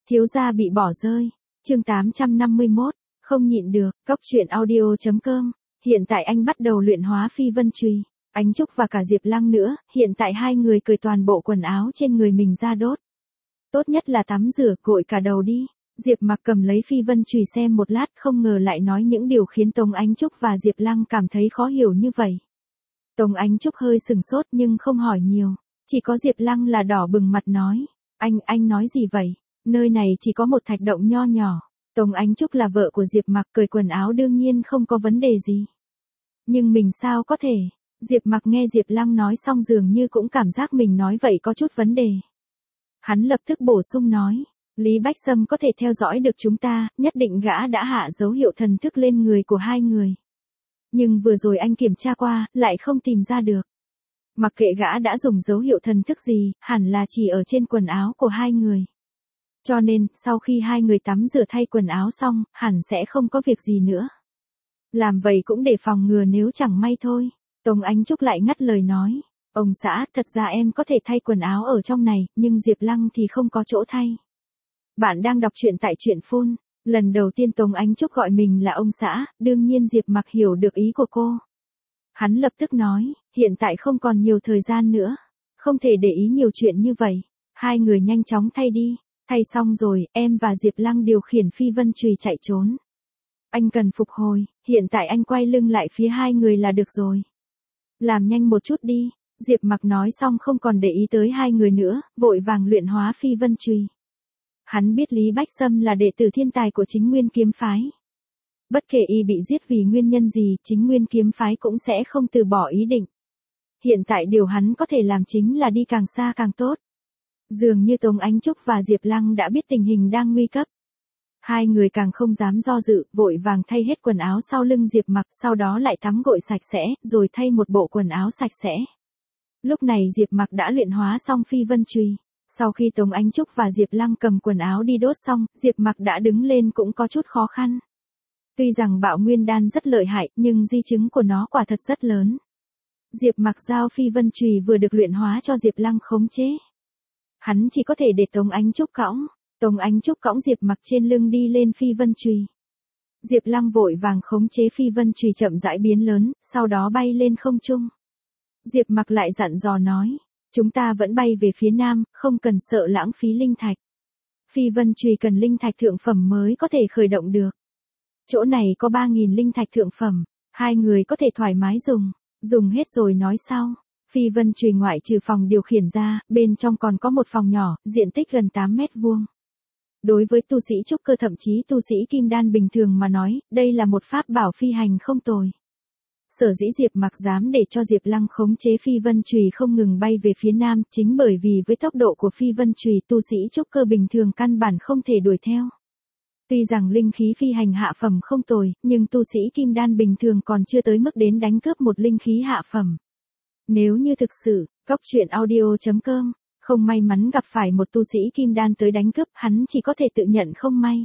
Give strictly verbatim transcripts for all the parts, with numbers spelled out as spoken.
Thiếu gia bị bỏ rơi. Chương tám trăm năm mươi mốt, không nhịn được, Cóc truyện audio chấm com. Hiện tại anh bắt đầu luyện hóa phi vân chùy. Ánh Trúc và cả Diệp Lăng nữa, hiện tại hai người cởi toàn bộ quần áo trên người mình ra đốt. Tốt nhất là tắm rửa, gội cả đầu đi. Diệp Mặc cầm lấy phi vân chùy xem một lát, không ngờ lại nói những điều khiến Tống Ánh Trúc và Diệp Lăng cảm thấy khó hiểu như vậy. Tống Ánh Trúc hơi sừng sốt nhưng không hỏi nhiều, chỉ có Diệp Lăng là đỏ bừng mặt nói, anh, anh nói gì vậy? Nơi này chỉ có một thạch động nho nhỏ. Tống Ánh Trúc là vợ của Diệp Mặc, cởi quần áo đương nhiên không có vấn đề gì. Nhưng mình sao có thể? Diệp Mặc nghe Diệp Lăng nói xong dường như cũng cảm giác mình nói vậy có chút vấn đề. Hắn lập tức bổ sung nói, Lý Bách Sâm có thể theo dõi được chúng ta, nhất định gã đã hạ dấu hiệu thần thức lên người của hai người. Nhưng vừa rồi anh kiểm tra qua, lại không tìm ra được. Mặc kệ gã đã dùng dấu hiệu thần thức gì, hẳn là chỉ ở trên quần áo của hai người. Cho nên, sau khi hai người tắm rửa thay quần áo xong, hẳn sẽ không có việc gì nữa. Làm vậy cũng để phòng ngừa nếu chẳng may thôi. Tống Ánh Trúc lại ngắt lời nói, ông xã, thật ra em có thể thay quần áo ở trong này, nhưng Diệp Lăng thì không có chỗ thay. Bạn đang đọc truyện tại truyện phun. Lần đầu tiên Tống Ánh Trúc gọi mình là ông xã, đương nhiên Diệp Mặc hiểu được ý của cô. Hắn lập tức nói, hiện tại không còn nhiều thời gian nữa. Không thể để ý nhiều chuyện như vậy. Hai người nhanh chóng thay đi. Thay xong rồi, em và Diệp Lăng điều khiển phi vân chùy chạy trốn. Anh cần phục hồi, hiện tại anh quay lưng lại phía hai người là được rồi. Làm nhanh một chút đi. Diệp Mặc nói xong không còn để ý tới hai người nữa, vội vàng luyện hóa phi vân chùy. Hắn biết Lý Bách Sâm là đệ tử thiên tài của Chính Nguyên kiếm phái. Bất kể y bị giết vì nguyên nhân gì, Chính Nguyên kiếm phái cũng sẽ không từ bỏ ý định. Hiện tại điều hắn có thể làm chính là đi càng xa càng tốt. Dường như Tống Ánh Trúc và Diệp Lăng đã biết tình hình đang nguy cấp. Hai người càng không dám do dự, vội vàng thay hết quần áo sau lưng Diệp Mặc, sau đó lại tắm gội sạch sẽ, rồi thay một bộ quần áo sạch sẽ. Lúc này Diệp Mặc đã luyện hóa xong phi vân chùy. Sau khi Tống Ánh Trúc và Diệp Lăng cầm quần áo đi đốt xong, Diệp Mặc đã đứng lên cũng có chút khó khăn. Tuy rằng bạo nguyên đan rất lợi hại, nhưng di chứng của nó quả thật rất lớn. Diệp Mặc giao phi vân chùy vừa được luyện hóa cho Diệp Lăng khống chế. Hắn chỉ có thể để Tống Ánh Trúc cõng. Tống Ánh Trúc cõng Diệp Mặc trên lưng đi lên phi vân chùy. Diệp Lăng vội vàng khống chế phi vân chùy chậm rãi biến lớn, sau đó bay lên không trung. Diệp Mặc lại dặn dò nói, chúng ta vẫn bay về phía nam, không cần sợ lãng phí linh thạch. Phi vân chùy cần linh thạch thượng phẩm mới có thể khởi động được. Chỗ này có ba nghìn linh thạch thượng phẩm, hai người có thể thoải mái dùng, dùng hết rồi nói sau. Phi vân chùy ngoại trừ phòng điều khiển ra, bên trong còn có một phòng nhỏ, diện tích gần tám mét vuông. Đối với tu sĩ trúc cơ thậm chí tu sĩ kim đan bình thường mà nói, đây là một pháp bảo phi hành không tồi. Sở dĩ Diệp Mặc dám để cho Diệp Lăng khống chế phi vân chùy không ngừng bay về phía nam, chính bởi vì với tốc độ của phi vân chùy tu sĩ trúc cơ bình thường căn bản không thể đuổi theo. Tuy rằng linh khí phi hành hạ phẩm không tồi, nhưng tu sĩ kim đan bình thường còn chưa tới mức đến đánh cướp một linh khí hạ phẩm. Nếu như thực sự, Cóc truyện audio chấm com, không may mắn gặp phải một tu sĩ kim đan tới đánh cướp, hắn chỉ có thể tự nhận không may.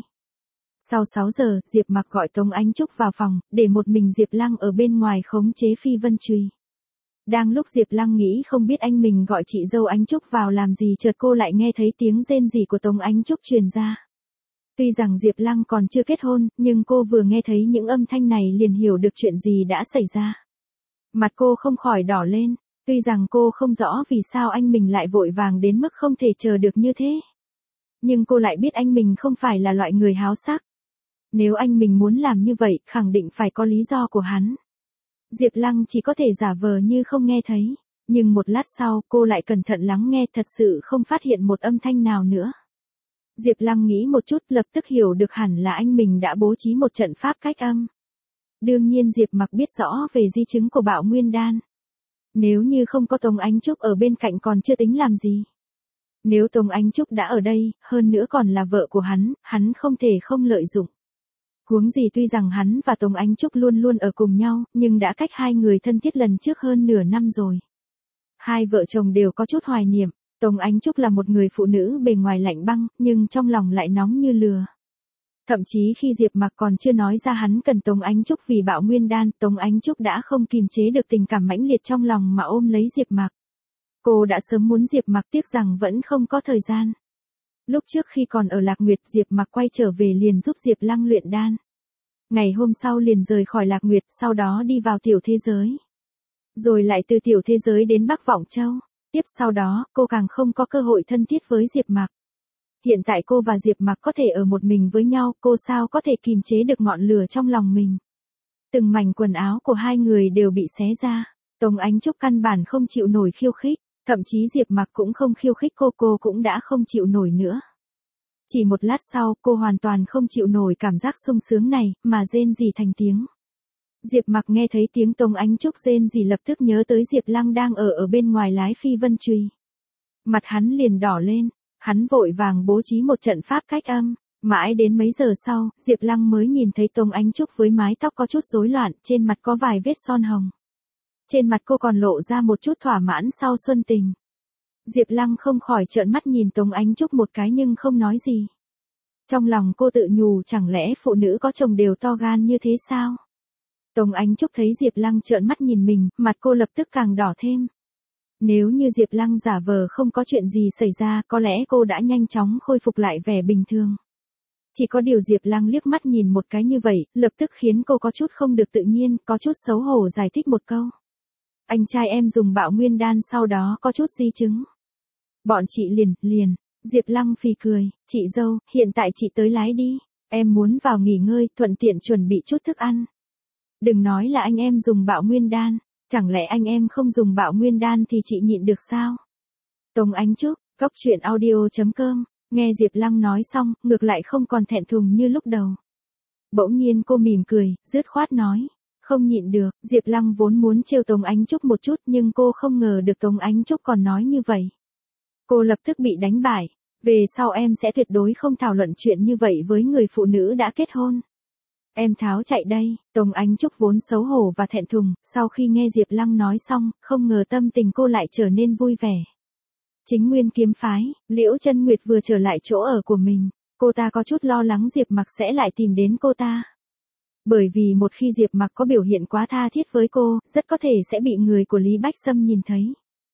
Sau sáu giờ, Diệp Mặc gọi Tống Ánh Trúc vào phòng, để một mình Diệp Lăng ở bên ngoài khống chế phi vân chùy. Đang lúc Diệp Lăng nghĩ không biết anh mình gọi chị dâu Ánh Trúc vào làm gì, chợt cô lại nghe thấy tiếng rên rỉ của Tống Ánh Trúc truyền ra. Tuy rằng Diệp Lăng còn chưa kết hôn, nhưng cô vừa nghe thấy những âm thanh này liền hiểu được chuyện gì đã xảy ra. Mặt cô không khỏi đỏ lên, tuy rằng cô không rõ vì sao anh mình lại vội vàng đến mức không thể chờ được như thế. Nhưng cô lại biết anh mình không phải là loại người háo sắc. Nếu anh mình muốn làm như vậy, khẳng định phải có lý do của hắn. Diệp Lăng chỉ có thể giả vờ như không nghe thấy. Nhưng một lát sau, cô lại cẩn thận lắng nghe, thật sự không phát hiện một âm thanh nào nữa. Diệp Lăng nghĩ một chút, lập tức hiểu được hẳn là anh mình đã bố trí một trận pháp cách âm. Đương nhiên Diệp Mặc biết rõ về di chứng của bạo nguyên đan. Nếu như không có Tống Ánh Trúc ở bên cạnh còn chưa tính làm gì. Nếu Tống Ánh Trúc đã ở đây, hơn nữa còn là vợ của hắn, hắn không thể không lợi dụng. Huống gì tuy rằng hắn và Tống Ánh Trúc luôn luôn ở cùng nhau, nhưng đã cách hai người thân thiết lần trước hơn nửa năm rồi. Hai vợ chồng đều có chút hoài niệm. Tống Ánh Trúc là một người phụ nữ bề ngoài lạnh băng, nhưng trong lòng lại nóng như lửa. Thậm chí khi Diệp Mặc còn chưa nói ra hắn cần Tống Ánh Trúc vì bạo nguyên đan, Tống Ánh Trúc đã không kìm chế được tình cảm mãnh liệt trong lòng mà ôm lấy Diệp Mặc. Cô đã sớm muốn Diệp Mặc, tiếc rằng vẫn không có thời gian. Lúc trước khi còn ở Lạc Nguyệt, Diệp Mặc quay trở về liền giúp Diệp Lăng luyện đan. Ngày hôm sau liền rời khỏi Lạc Nguyệt, sau đó đi vào tiểu thế giới. Rồi lại từ tiểu thế giới đến Bắc Vọng Châu. Tiếp sau đó, cô càng không có cơ hội thân thiết với Diệp Mặc. Hiện tại cô và Diệp Mặc có thể ở một mình với nhau, cô sao có thể kìm chế được ngọn lửa trong lòng mình. Từng mảnh quần áo của hai người đều bị xé ra. Tống Ánh Trúc căn bản không chịu nổi khiêu khích, thậm chí Diệp Mặc cũng không khiêu khích cô, cô cũng đã không chịu nổi nữa. Chỉ một lát sau, cô hoàn toàn không chịu nổi cảm giác sung sướng này, mà rên rỉ thành tiếng. Diệp Mặc nghe thấy tiếng Tống Ánh Trúc rên rỉ lập tức nhớ tới Diệp Lăng đang ở ở bên ngoài lái phi vân chùy. Mặt hắn liền đỏ lên, hắn vội vàng bố trí một trận pháp cách âm. Mãi đến mấy giờ sau, Diệp Lăng mới nhìn thấy Tống Ánh Trúc với mái tóc có chút rối loạn, trên mặt có vài vết son hồng. Trên mặt cô còn lộ ra một chút thỏa mãn sau xuân tình. Diệp Lăng không khỏi trợn mắt nhìn Tống Ánh Trúc một cái nhưng không nói gì. Trong lòng cô tự nhủ chẳng lẽ phụ nữ có chồng đều to gan như thế sao? Tống Ánh Trúc thấy Diệp Lăng trợn mắt nhìn mình, mặt cô lập tức càng đỏ thêm. Nếu như Diệp Lăng giả vờ không có chuyện gì xảy ra, có lẽ cô đã nhanh chóng khôi phục lại vẻ bình thường. Chỉ có điều Diệp Lăng liếc mắt nhìn một cái như vậy, lập tức khiến cô có chút không được tự nhiên, có chút xấu hổ giải thích một câu. Anh trai em dùng bạo nguyên đan sau đó có chút di chứng. Bọn chị liền, liền, Diệp Lăng phì cười, chị dâu, hiện tại chị tới lái đi, em muốn vào nghỉ ngơi, thuận tiện chuẩn bị chút thức ăn. Đừng nói là anh em dùng bạo nguyên đan, chẳng lẽ anh em không dùng bạo nguyên đan thì chị nhịn được sao? Tống Ánh Trúc, cốc truyện audio chấm com, nghe Diệp Lăng nói xong, ngược lại không còn thẹn thùng như lúc đầu. Bỗng nhiên cô mỉm cười, dứt khoát nói. Không nhịn được, Diệp Lăng vốn muốn trêu Tống Ánh Trúc một chút nhưng cô không ngờ được Tống Ánh Trúc còn nói như vậy. Cô lập tức bị đánh bại, về sau em sẽ tuyệt đối không thảo luận chuyện như vậy với người phụ nữ đã kết hôn. Em tháo chạy đây, Tống Ánh Trúc vốn xấu hổ và thẹn thùng, sau khi nghe Diệp Lăng nói xong, không ngờ tâm tình cô lại trở nên vui vẻ. Chính Nguyên kiếm phái, Liễu Chân Nguyệt vừa trở lại chỗ ở của mình, cô ta có chút lo lắng Diệp Mặc sẽ lại tìm đến cô ta. Bởi vì một khi Diệp Mặc có biểu hiện quá tha thiết với cô, rất có thể sẽ bị người của Lý Bách Sâm nhìn thấy.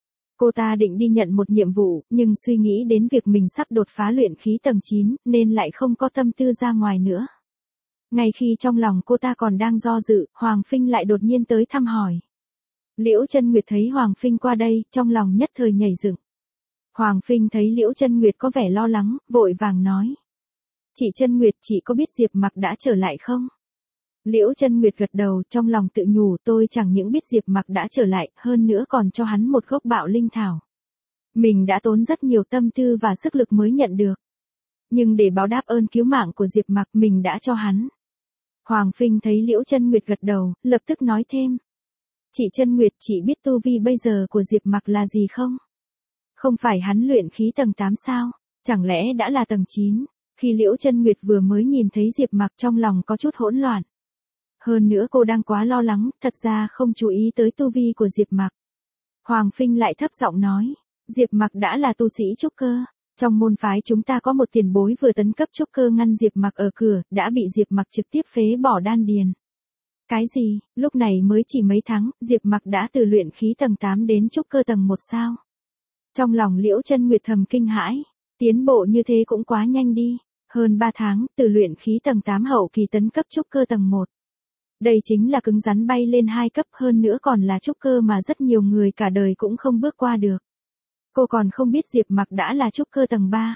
Cô ta định đi nhận một nhiệm vụ, nhưng suy nghĩ đến việc mình sắp đột phá luyện khí tầng chín, nên lại không có tâm tư ra ngoài nữa. Ngay khi trong lòng cô ta còn đang do dự, Hoàng Phinh lại đột nhiên tới thăm hỏi. Liễu Chân Nguyệt thấy Hoàng Phinh qua đây, trong lòng nhất thời nhảy dựng. Hoàng Phinh thấy Liễu Chân Nguyệt có vẻ lo lắng, vội vàng nói. Chị Chân Nguyệt, chị có biết Diệp Mặc đã trở lại không? Liễu Chân Nguyệt gật đầu, trong lòng tự nhủ tôi chẳng những biết Diệp Mặc đã trở lại, hơn nữa còn cho hắn một gốc bạo linh thảo. Mình đã tốn rất nhiều tâm tư và sức lực mới nhận được. Nhưng để báo đáp ơn cứu mạng của Diệp Mặc mình đã cho hắn. Hoàng Phinh thấy Liễu Chân Nguyệt gật đầu, lập tức nói thêm. Chị Chân Nguyệt, chị biết tu vi bây giờ của Diệp Mặc là gì không? Không phải hắn luyện khí tầng tám sao? Chẳng lẽ đã là tầng chín? Khi Liễu Chân Nguyệt vừa mới nhìn thấy Diệp Mặc trong lòng có chút hỗn loạn. Hơn nữa cô đang quá lo lắng, thật ra không chú ý tới tu vi của Diệp Mặc. Hoàng Phinh lại thấp giọng nói, Diệp Mặc đã là tu sĩ trúc cơ. Trong môn phái chúng ta có một tiền bối vừa tấn cấp trúc cơ ngăn Diệp Mặc ở cửa, đã bị Diệp Mặc trực tiếp phế bỏ đan điền. Cái gì, lúc này mới chỉ mấy tháng, Diệp Mặc đã từ luyện khí tầng tám đến trúc cơ tầng một sao? Trong lòng Liễu Chân Nguyệt thầm kinh hãi, tiến bộ như thế cũng quá nhanh đi, hơn ba tháng, từ luyện khí tầng tám hậu kỳ tấn cấp trúc cơ tầng một. Đây chính là cứng rắn bay lên hai cấp, hơn nữa còn là trúc cơ mà rất nhiều người cả đời cũng không bước qua được. Cô còn không biết Diệp Mặc đã là trúc cơ tầng ba.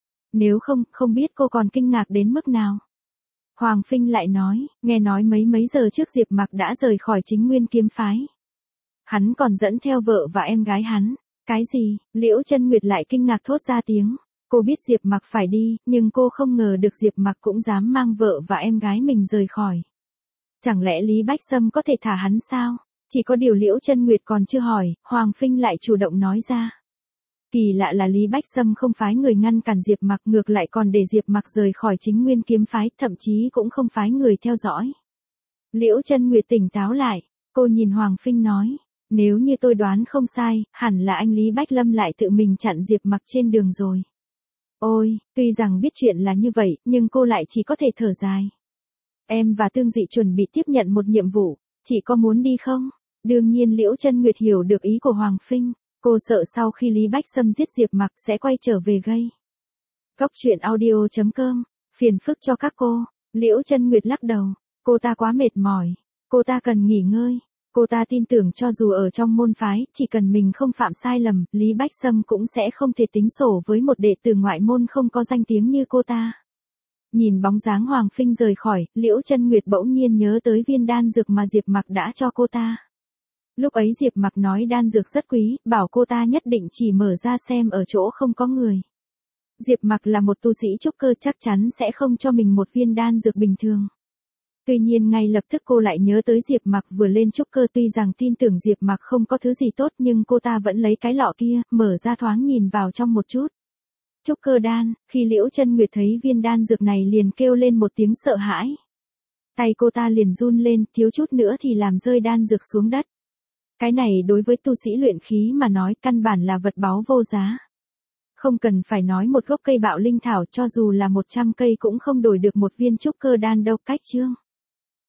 Nếu không, không biết cô còn kinh ngạc đến mức nào. Hoàng Phinh lại nói, nghe nói mấy mấy giờ trước Diệp Mặc đã rời khỏi Chính Nguyên kiếm phái. Hắn còn dẫn theo vợ và em gái hắn. Cái gì? Liễu Chân Nguyệt lại kinh ngạc thốt ra tiếng. Cô biết Diệp Mặc phải đi, nhưng cô không ngờ được Diệp Mặc cũng dám mang vợ và em gái mình rời khỏi. Chẳng lẽ Lý Bách Sâm có thể thả hắn sao? Chỉ có điều Liễu Chân Nguyệt còn chưa hỏi, Hoàng Phinh lại chủ động nói ra. Kỳ lạ là Lý Bách Sâm không phái người ngăn cản Diệp Mặc, ngược lại còn để Diệp Mặc rời khỏi Chính Nguyên kiếm phái, thậm chí cũng không phái người theo dõi. Liễu Chân Nguyệt tỉnh táo lại, cô nhìn Hoàng Phinh nói, nếu như tôi đoán không sai, hẳn là anh Lý Bách Lâm lại tự mình chặn Diệp Mặc trên đường rồi. Ôi, tuy rằng biết chuyện là như vậy, nhưng cô lại chỉ có thể thở dài. Em và Tương Dị chuẩn bị tiếp nhận một nhiệm vụ, chị có muốn đi không? Đương nhiên Liễu Chân Nguyệt hiểu được ý của Hoàng Phinh, cô sợ sau khi Lý Bách Sâm giết Diệp Mặc sẽ quay trở về gây Cốc truyện audio chấm com, phiền phức cho các cô. Liễu Chân Nguyệt lắc đầu, cô ta quá mệt mỏi, cô ta cần nghỉ ngơi. Cô ta tin tưởng cho dù ở trong môn phái, chỉ cần mình không phạm sai lầm, Lý Bách Sâm cũng sẽ không thể tính sổ với một đệ tử ngoại môn không có danh tiếng như cô ta. Nhìn bóng dáng Hoàng Phinh rời khỏi, Liễu Chân Nguyệt bỗng nhiên nhớ tới viên đan dược mà Diệp Mặc đã cho cô ta. Lúc ấy Diệp Mặc nói đan dược rất quý, bảo cô ta nhất định chỉ mở ra xem ở chỗ không có người. Diệp Mặc là một tu sĩ trúc cơ, chắc chắn sẽ không cho mình một viên đan dược bình thường. Tuy nhiên ngay lập tức cô lại nhớ tới Diệp Mặc vừa lên trúc cơ, tuy rằng tin tưởng Diệp Mặc không có thứ gì tốt nhưng cô ta vẫn lấy cái lọ kia, mở ra thoáng nhìn vào trong một chút. Trúc cơ đan, khi Liễu Chân Nguyệt thấy viên đan dược này liền kêu lên một tiếng sợ hãi. Tay cô ta liền run lên, thiếu chút nữa thì làm rơi đan dược xuống đất. Cái này đối với tu sĩ luyện khí mà nói căn bản là vật báu vô giá. Không cần phải nói một gốc cây bạo linh thảo, cho dù là một trăm cây cũng không đổi được một viên trúc cơ đan đâu. Cách chương